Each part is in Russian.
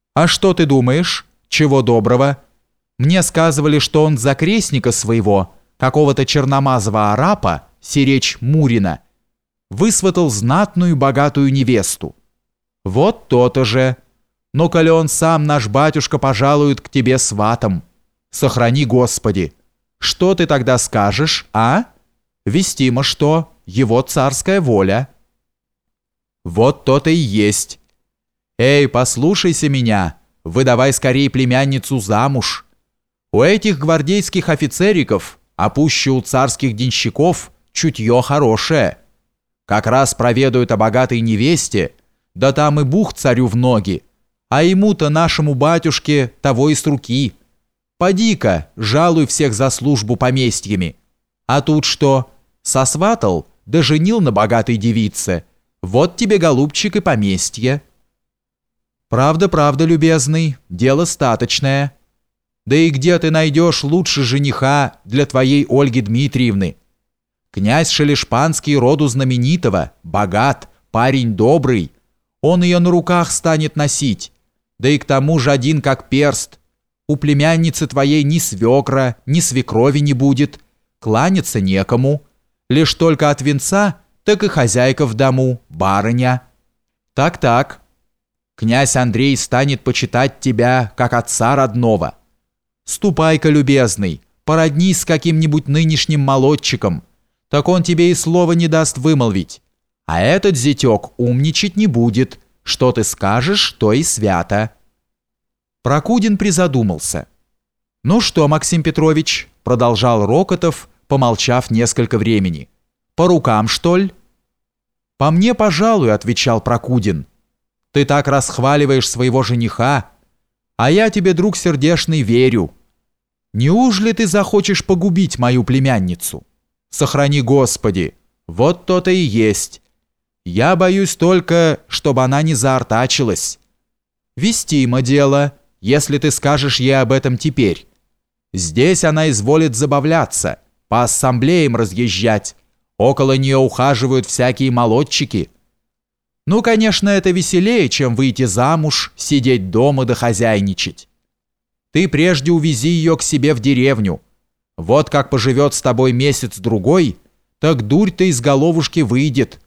А что ты думаешь? Чего доброго? Мне сказывали, что он за крестника своего, какого-то черномазого арапа, сиречь Мурина, высватал знатную богатую невесту. Вот то-то же. Но коли он сам, наш батюшка, пожалует к тебе сватом, сохрани, Господи, что ты тогда скажешь, а? Вестимо что, его царская воля. Вот то-то и есть. Эй, послушайся меня, выдавай скорее племянницу замуж. У этих гвардейских офицериков, а пуще у царских денщиков, чутье хорошее. Как раз проведают о богатой невесте, да там и бух царю в ноги, а ему-то, нашему батюшке, того и с руки. Поди-ка, жалуй всех за службу поместьями. А тут что, сосватал, да женил на богатой девице, вот тебе, голубчик, и поместье. Правда, правда, любезный, дело статочное. Да и где ты найдешь лучше жениха для твоей Ольги Дмитриевны? Князь Шелешпанский роду знаменитого, богат, парень добрый. Он ее на руках станет носить, да и к тому же один как перст. У племянницы твоей ни свекра, ни свекрови не будет, кланяться некому. Лишь только от венца, так и хозяйка в дому, барыня. Так-так. Князь Андрей станет почитать тебя, как отца родного. Ступай-ка, любезный, породнись с каким-нибудь нынешним молодчиком, так он тебе и слова не даст вымолвить. А этот зятек умничать не будет, что ты скажешь, то и свято». Прокудин призадумался. «Ну что, Максим Петрович?» – продолжал Рокотов, помолчав несколько времени. «По рукам, что ли?» «По мне, пожалуй», – отвечал Прокудин. «Ты так расхваливаешь своего жениха, а я тебе, друг сердешный, верю. Неужели ты захочешь погубить мою племянницу? Сохрани, Господи, вот то-то и есть. Я боюсь только, чтобы она не заортачилась. Вестимо дело, если ты скажешь ей об этом теперь. Здесь она изволит забавляться, по ассамблеям разъезжать, около нее ухаживают всякие молодчики. Ну, конечно, это веселее, чем выйти замуж, сидеть дома да хозяйничать. Ты прежде увези ее к себе в деревню. Вот как поживет с тобой месяц-другой, так дурь-то из головушки выйдет».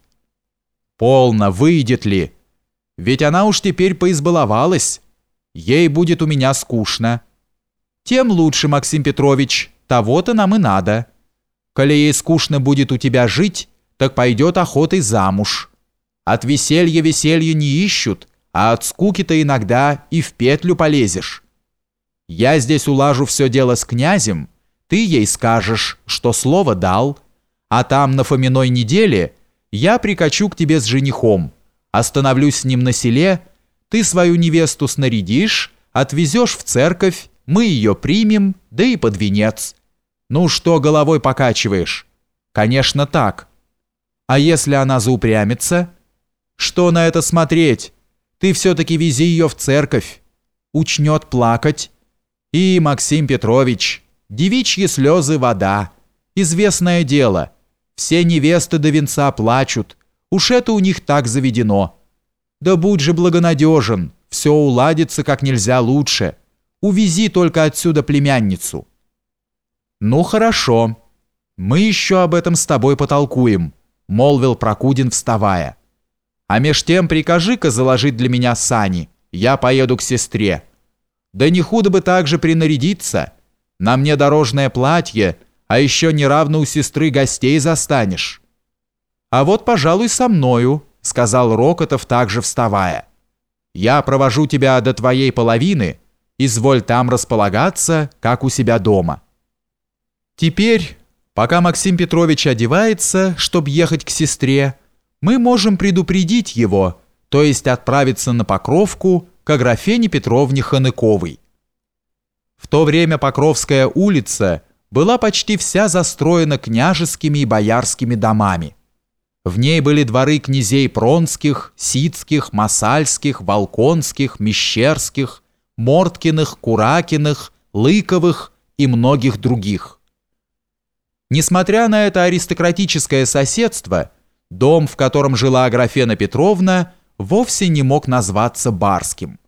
«Полно, выйдет ли? Ведь она уж теперь поизбаловалась. Ей будет у меня скучно». «Тем лучше, Максим Петрович, того-то нам и надо. Коли ей скучно будет у тебя жить, так пойдет охотой замуж. От веселья веселья не ищут, а от скуки-то иногда и в петлю полезешь. Я здесь улажу все дело с князем, ты ей скажешь, что слово дал, а там на Фоминой неделе я прикачу к тебе с женихом, остановлюсь с ним на селе, ты свою невесту снарядишь, отвезешь в церковь, мы ее примем, да и под венец. Ну что головой покачиваешь? Конечно, так. А если она заупрямится? Что на это смотреть? Ты все-таки вези ее в церковь. Учнет плакать. И, Максим Петрович, девичьи слезы вода. Известное дело. Все невесты до венца плачут. Уж это у них так заведено. Да будь же благонадежен, все уладится как нельзя лучше. Увези только отсюда племянницу». «Ну хорошо. Мы еще об этом с тобой потолкуем», молвил Прокудин, вставая. «А меж тем прикажи-ка заложить для меня сани. Я поеду к сестре. Да не худо бы также принарядиться. На мне дорожное платье, а еще неравно у сестры гостей застанешь». «А вот, пожалуй, со мною», — сказал Рокотов, также вставая. «Я провожу тебя до твоей половины, изволь там располагаться, как у себя дома». Теперь, пока Максим Петрович одевается, чтобы ехать к сестре, мы можем предупредить его, то есть отправиться на Покровку к Аграфене Петровне Ханыковой. В то время Покровская улица была почти вся застроена княжескими и боярскими домами. В ней были дворы князей Пронских, Сицких, Масальских, Волконских, Мещерских, Морткиных, Куракиных, Лыковых и многих других. Несмотря на это аристократическое соседство, дом, в котором жила Аграфена Петровна, вовсе не мог назваться барским.